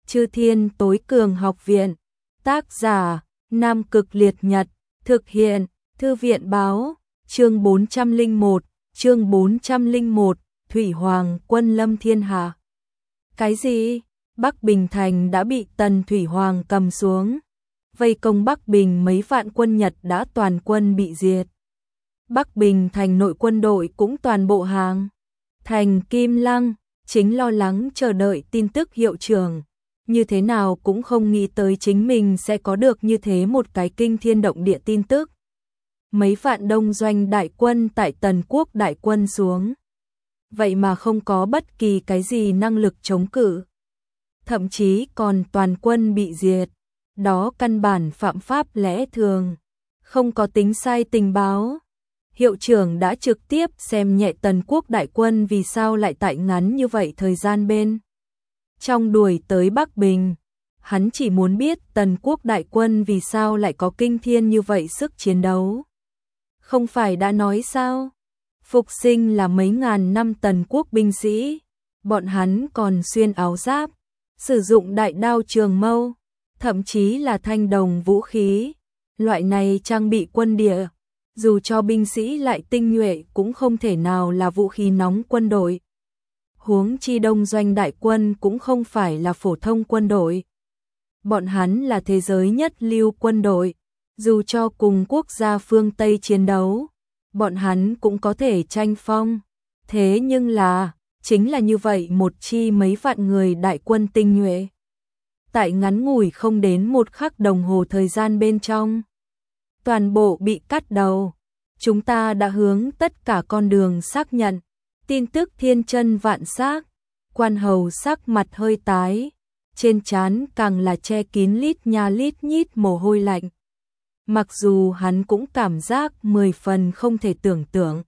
Chư Thiên Tối Cường Học Viện. Tác giả: Nam Cực Liệt Nhật. Thực hiện: Thư viện báo. Chương 401, Thủy Hoàng quân lâm thiên hạ. Cái gì? Bắc Bình thành đã bị Tần Thủy Hoàng cầm xuống. Vây công Bắc Bình mấy vạn quân Nhật đã toàn quân bị diệt. Bắc Bình thành nội quân đội cũng toàn bộ hàng. Thành Kim Lăng chính lo lắng chờ đợi tin tức hiệu trưởng. Như thế nào cũng không nghĩ tới chính mình sẽ có được như thế một cái kinh thiên động địa tin tức. Mấy vạn đông doanh đại quân tại Tần quốc đại quân xuống. Vậy mà không có bất kỳ cái gì năng lực chống cự. Thậm chí còn toàn quân bị diệt. Đó căn bản phạm pháp lẽ thường. Không có tính sai tình báo. Hiệu trưởng đã trực tiếp xem nhẹ Tần quốc đại quân vì sao lại tại ngắn như vậy thời gian bên trong đuổi tới Bắc Bình. Hắn chỉ muốn biết Tần quốc đại quân vì sao lại có kinh thiên như vậy sức chiến đấu. Không phải đã nói sao? Phục sinh là mấy ngàn năm Tần quốc binh sĩ. Bọn hắn còn xuyên áo giáp, sử dụng đại đao trường mâu, thậm chí là thanh đồng vũ khí. Loại này trang bị quân địa, dù cho binh sĩ lại tinh nhuệ cũng không thể nào là vũ khí nóng quân đội. Huống chi đông doanh đại quân cũng không phải là phổ thông quân đội. Bọn hắn là thế giới nhất lưu quân đội. Dù cho cùng quốc gia phương Tây chiến đấu, bọn hắn cũng có thể tranh phong. Thế nhưng là, chính là như vậy một chi mấy vạn người đại quân tinh nhuệ. Tại ngắn ngủi không đến một khắc đồng hồ thời gian bên trong, toàn bộ bị cắt đầu. Chúng ta đã hướng tất cả con đường xác nhận. Tin tức thiên chân vạn xác. Quan hầu sắc mặt hơi tái, trên trán càng là che kín lít nha lít nhít mồ hôi lạnh. Mặc dù hắn cũng cảm giác 10 phần không thể tưởng tượng.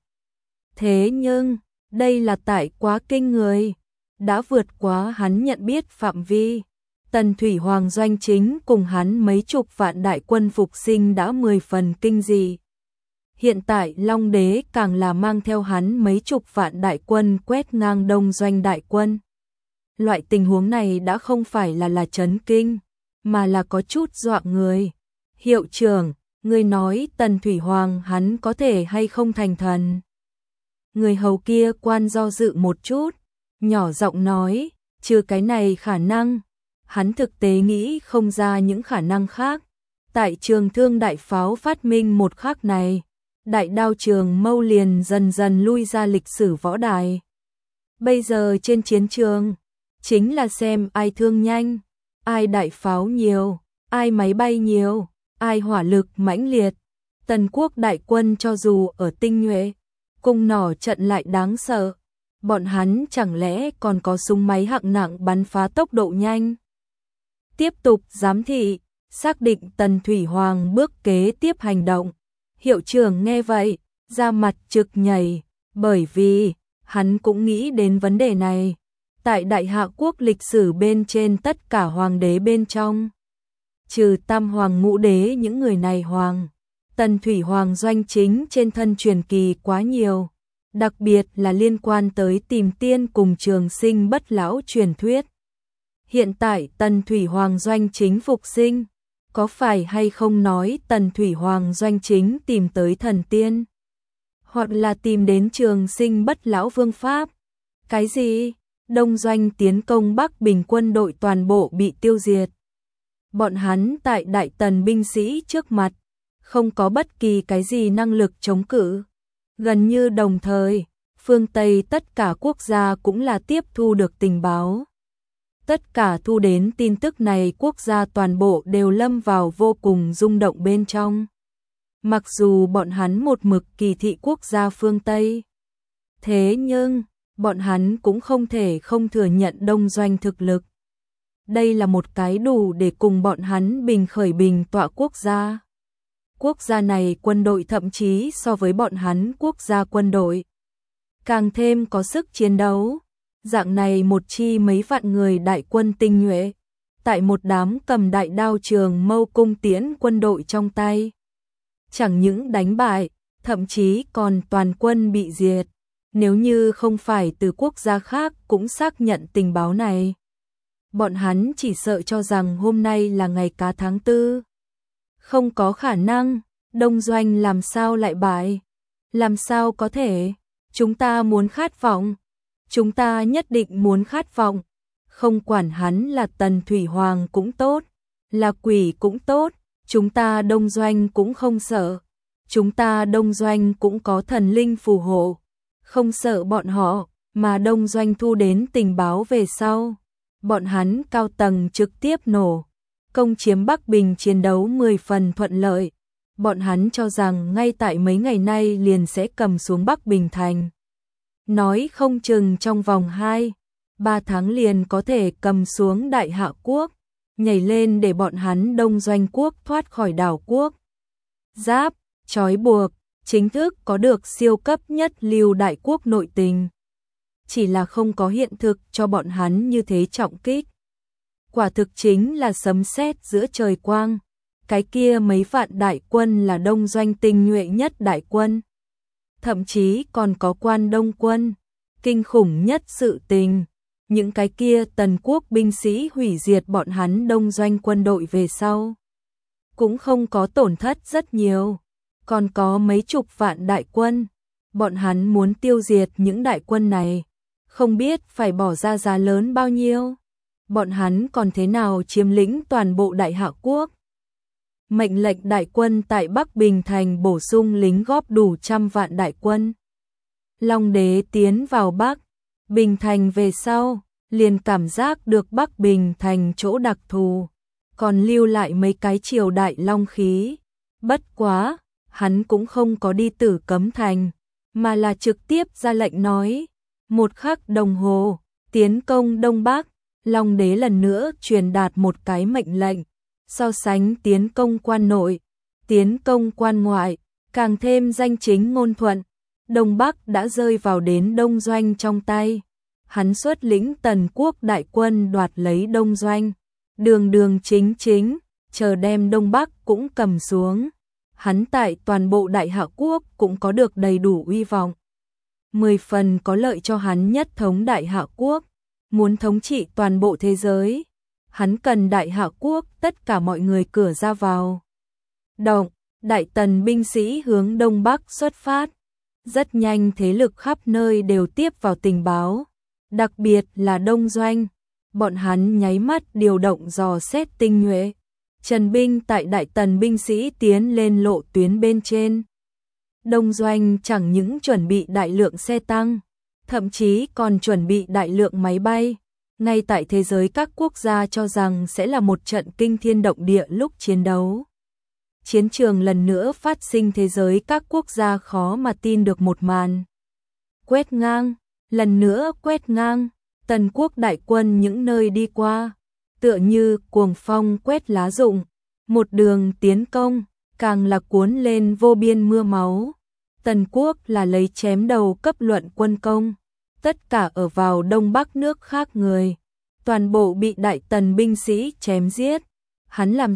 Thế nhưng, đây là tại quá kinh người, đã vượt quá hắn nhận biết phạm vi. Tần Thủy Hoàng doanh chính cùng hắn mấy chục vạn đại quân phục sinh đã 10 phần kinh dị. Hiện tại Long Đế càng là mang theo hắn mấy chục vạn đại quân quét ngang đông doanh đại quân. Loại tình huống này đã không phải là chấn kinh, mà là có chút dọa người. Hiệu trưởng, người nói Tần Thủy Hoàng hắn có thể hay không thành thần? Người hầu kia quan do dự một chút, nhỏ giọng nói, trừ cái này khả năng, hắn thực tế nghĩ không ra những khả năng khác. Tại Trường Thương đại pháo phát minh một khắc này, đại đao trường mâu liền dần dần lui ra lịch sử võ đài. Bây giờ trên chiến trường, chính là xem ai thương nhanh, ai đại pháo nhiều, ai máy bay nhiều, ai hỏa lực mãnh liệt. Tần quốc đại quân cho dù ở tinh nhuệ, cung nỏ trận lại đáng sợ. Bọn hắn chẳng lẽ còn có súng máy hạng nặng bắn phá tốc độ nhanh. Tiếp tục giám thị, xác định Tần Thủy Hoàng bước kế tiếp hành động. Hiệu trưởng nghe vậy, da mặt trực nhảy, bởi vì hắn cũng nghĩ đến vấn đề này. Tại Đại Hạ quốc lịch sử bên trên tất cả hoàng đế bên trong, trừ Tam Hoàng Ngũ Đế những người này hoàng, Tần Thủy Hoàng doanh chính trên thân truyền kỳ quá nhiều, đặc biệt là liên quan tới tìm tiên cùng trường sinh bất lão truyền thuyết. Hiện tại Tần Thủy Hoàng doanh chính phục sinh, có phải hay không nói Tần Thủy Hoàng doanh chính tìm tới thần tiên, hoặc là tìm đến trường sinh bất lão vương pháp? Cái gì? Đông doanh tiến công Bắc Bình quân đội toàn bộ bị tiêu diệt. Bọn hắn tại Đại Tần binh sĩ trước mặt, không có bất kỳ cái gì năng lực chống cự. Gần như đồng thời, phương Tây tất cả quốc gia cũng là tiếp thu được tình báo. Tất cả thu đến tin tức này quốc gia toàn bộ đều lâm vào vô cùng rung động bên trong. Mặc dù bọn hắn một mực kỳ thị quốc gia phương Tây, thế nhưng bọn hắn cũng không thể không thừa nhận đông doanh thực lực. Đây là một cái đủ để cùng bọn hắn bình khởi bình tọa quốc gia. Quốc gia này quân đội thậm chí so với bọn hắn quốc gia quân đội càng thêm có sức chiến đấu. Dạng này một chi mấy vạn người đại quân tinh nhuệ, tại một đám cầm đại đao trường mâu cung tiễn quân đội trong tay, chẳng những đánh bại, thậm chí còn toàn quân bị diệt. Nếu như không phải từ quốc gia khác cũng xác nhận tình báo này, bọn hắn chỉ sợ cho rằng hôm nay là ngày cá tháng 4. Không có khả năng, Đông Doanh làm sao lại bại? Làm sao có thể? Chúng ta muốn khát vọng. Chúng ta nhất định muốn khát vọng. Không quản hắn là Tần Thủy Hoàng cũng tốt, là quỷ cũng tốt, chúng ta Đông Doanh cũng không sợ. Chúng ta Đông Doanh cũng có thần linh phù hộ, không sợ bọn họ, mà Đông Doanh thu đến tình báo về sau. Bọn hắn cao tầng trực tiếp nổ, công chiếm Bắc Bình chiến đấu 10 phần thuận lợi. Bọn hắn cho rằng ngay tại mấy ngày nay liền sẽ cầm xuống Bắc Bình thành. Nói không chừng trong vòng 2-3 tháng liền có thể cầm xuống Đại Hạ quốc, nhảy lên để bọn hắn Đông Doanh quốc thoát khỏi đảo quốc. Giáp, trói buộc, chính thức có được siêu cấp nhất lưu đại quốc nội tình. Chỉ là không có hiện thực cho bọn hắn như thế trọng kích. Quả thực chính là sấm sét giữa trời quang. Cái kia mấy vạn đại quân là Đông Doanh tinh nhuệ nhất đại quân. Thậm chí còn có Quan Đông quân. Kinh khủng nhất sự tình. Những cái kia Tần quốc binh sĩ hủy diệt bọn hắn Đông Doanh quân đội về sau. Cũng không có tổn thất rất nhiều. Còn có mấy chục vạn đại quân. Bọn hắn muốn tiêu diệt những đại quân này. Không biết phải bỏ ra giá lớn bao nhiêu. Bọn hắn còn thế nào chiếm lĩnh toàn bộ Đại Hạ quốc. Mệnh lệnh đại quân tại Bắc Bình thành bổ sung lính góp đủ 100 vạn đại quân. Long đế tiến vào Bắc Bình thành về sau, liền cảm giác được Bắc Bình thành chỗ đặc thù, còn lưu lại mấy cái triều đại long khí. Bất quá, hắn cũng không có đi Tử Cấm thành, mà là trực tiếp ra lệnh nói, 1 khắc đồng hồ, tiến công Đông Bắc. Long đế lần nữa truyền đạt một cái mệnh lệnh, so sánh tiến công quan nội, tiến công quan ngoại, càng thêm danh chính ngôn thuận. Đông Bắc đã rơi vào đến Đông Doanh trong tay. Hắn xuất lĩnh Tần quốc đại quân đoạt lấy Đông Doanh, đường đường chính chính, chờ đem Đông Bắc cũng cầm xuống. Hắn tại toàn bộ Đại Hạ quốc cũng có được đầy đủ uy vọng. 10 phần có lợi cho hắn nhất thống Đại Hạ quốc. Muốn thống trị toàn bộ thế giới, hắn cần Đại Hạ quốc tất cả mọi người cửa ra vào. Động, Đại Tần binh sĩ hướng Đông Bắc xuất phát. Rất nhanh thế lực khắp nơi đều tiếp vào tình báo. Đặc biệt là Đông Doanh. Bọn hắn nháy mắt điều động dò xét tinh nhuệ. Trần binh tại Đại Tần binh sĩ tiến lên lộ tuyến bên trên. Đông Doanh chẳng những chuẩn bị đại lượng xe tăng, thậm chí còn chuẩn bị đại lượng máy bay. Ngay tại thế giới các quốc gia cho rằng sẽ là một trận kinh thiên động địa lúc chiến đấu. Chiến trường lần nữa phát sinh thế giới các quốc gia khó mà tin được một màn. Quét ngang, lần nữa quét ngang, Tần quốc đại quân những nơi đi qua, tựa như cuồng phong quét lá rụng, một đường tiến công, càng là cuốn lên vô biên mưa máu. Tần quốc là lấy chém đầu cấp luận quân công, tất cả ở vào Đông Bắc nước khác người, toàn bộ bị Đại Tần binh sĩ chém giết. Hắn làm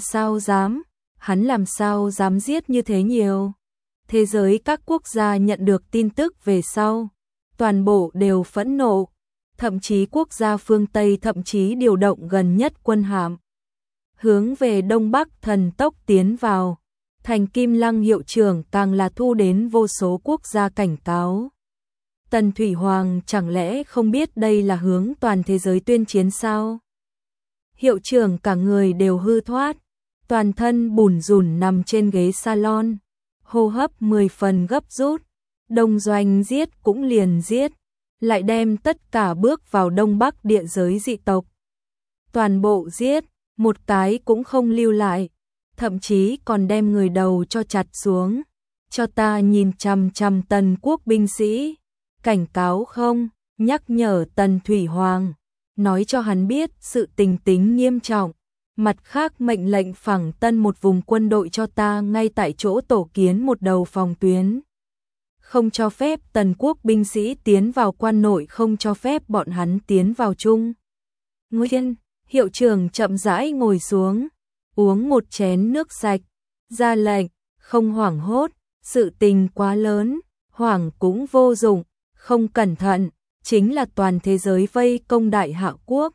sao dám giết như thế nhiều. Thế giới các quốc gia nhận được tin tức về sau, toàn bộ đều phẫn nộ, thậm chí quốc gia phương Tây thậm chí điều động gần nhất quân hạm, hướng về Đông Bắc thần tốc tiến vào. Thành Kim Lăng hiệu trưởng càng là thu đến vô số quốc gia cảnh cáo. Tần Thủy Hoàng chẳng lẽ không biết đây là hướng toàn thế giới tuyên chiến sao? Hiệu trưởng cả người đều hư thoát, toàn thân bủn rủn nằm trên ghế salon, hô hấp 10 phần gấp rút. Đông Doanh giết cũng liền giết, lại đem tất cả bước vào Đông Bắc địa giới dị tộc. Toàn bộ giết, một cái cũng không lưu lại, thậm chí còn đem người đầu cho chặt xuống. Cho ta nhìn chằm chằm Tần quốc binh sĩ, cảnh cáo không, nhắc nhở Tần Thủy Hoàng, nói cho hắn biết sự tình tính nghiêm trọng. Mặt khác mệnh lệnh phẳng tân một vùng quân đội cho ta ngay tại chỗ tổ kiến một đầu phòng tuyến. Không cho phép Tần quốc binh sĩ tiến vào quan nội, không cho phép bọn hắn tiến vào Trung Nguyên. Hiệu trưởng chậm rãi ngồi xuống, uống một chén nước sạch, ra lệnh, không hoảng hốt, sự tình quá lớn, hoảng cũng vô dụng, không cẩn thận, chính là toàn thế giới vây công Đại Hạ quốc.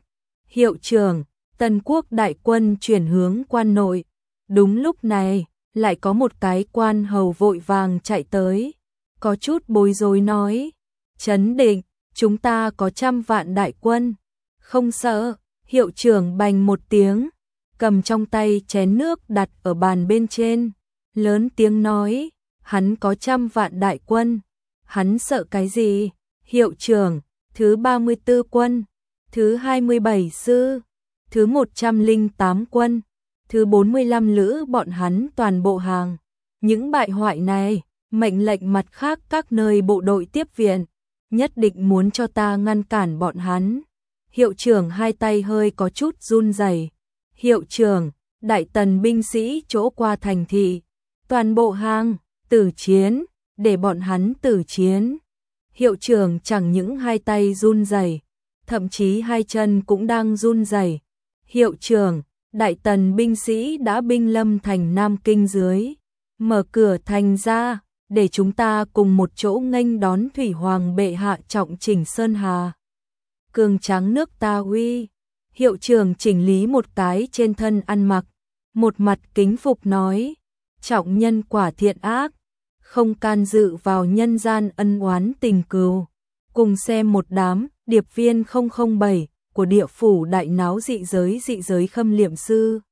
Hiệu trưởng, Tần quốc đại quân chuyển hướng quan nội. Đúng lúc này, lại có một cái quan hầu vội vàng chạy tới, có chút bối rối nói, trấn định, chúng ta có 100 vạn đại quân, không sợ. Hiệu trưởng bành một tiếng, cầm trong tay chén nước đặt ở bàn bên trên, lớn tiếng nói, hắn có 100 vạn đại quân, hắn sợ cái gì? Hiệu trưởng, thứ 34 quân, thứ 27 sư, thứ 108 quân, thứ 45 lữ bọn hắn toàn bộ hàng. Những bại hoại này, mệnh lệnh mặt khác các nơi bộ đội tiếp viện, nhất định muốn cho ta ngăn cản bọn hắn. Hiệu trưởng hai tay hơi có chút run rẩy. Hiệu trưởng, Đại Tần binh sĩ chỗ qua thành thị, toàn bộ hàng, tử chiến, để bọn hắn tử chiến. Hiệu trưởng chẳng những hai tay run rẩy, thậm chí hai chân cũng đang run rẩy. Hiệu trưởng, Đại Tần binh sĩ đã binh lâm thành Nam Kinh dưới, mở cửa thành ra, để chúng ta cùng một chỗ nghênh đón Thủy Hoàng bệ hạ trọng chỉnh Sơn Hà. Cường tráng nước ta uy. Hiệu trưởng chỉnh lý một cái trên thân ăn mặc, một mặt kính phục nói, trọng nhân quả thiện ác, không can dự vào nhân gian ân oán tình cừu. Cùng xem một đám điệp viên 007 của địa phủ đại náo dị giới khâm liệm sư.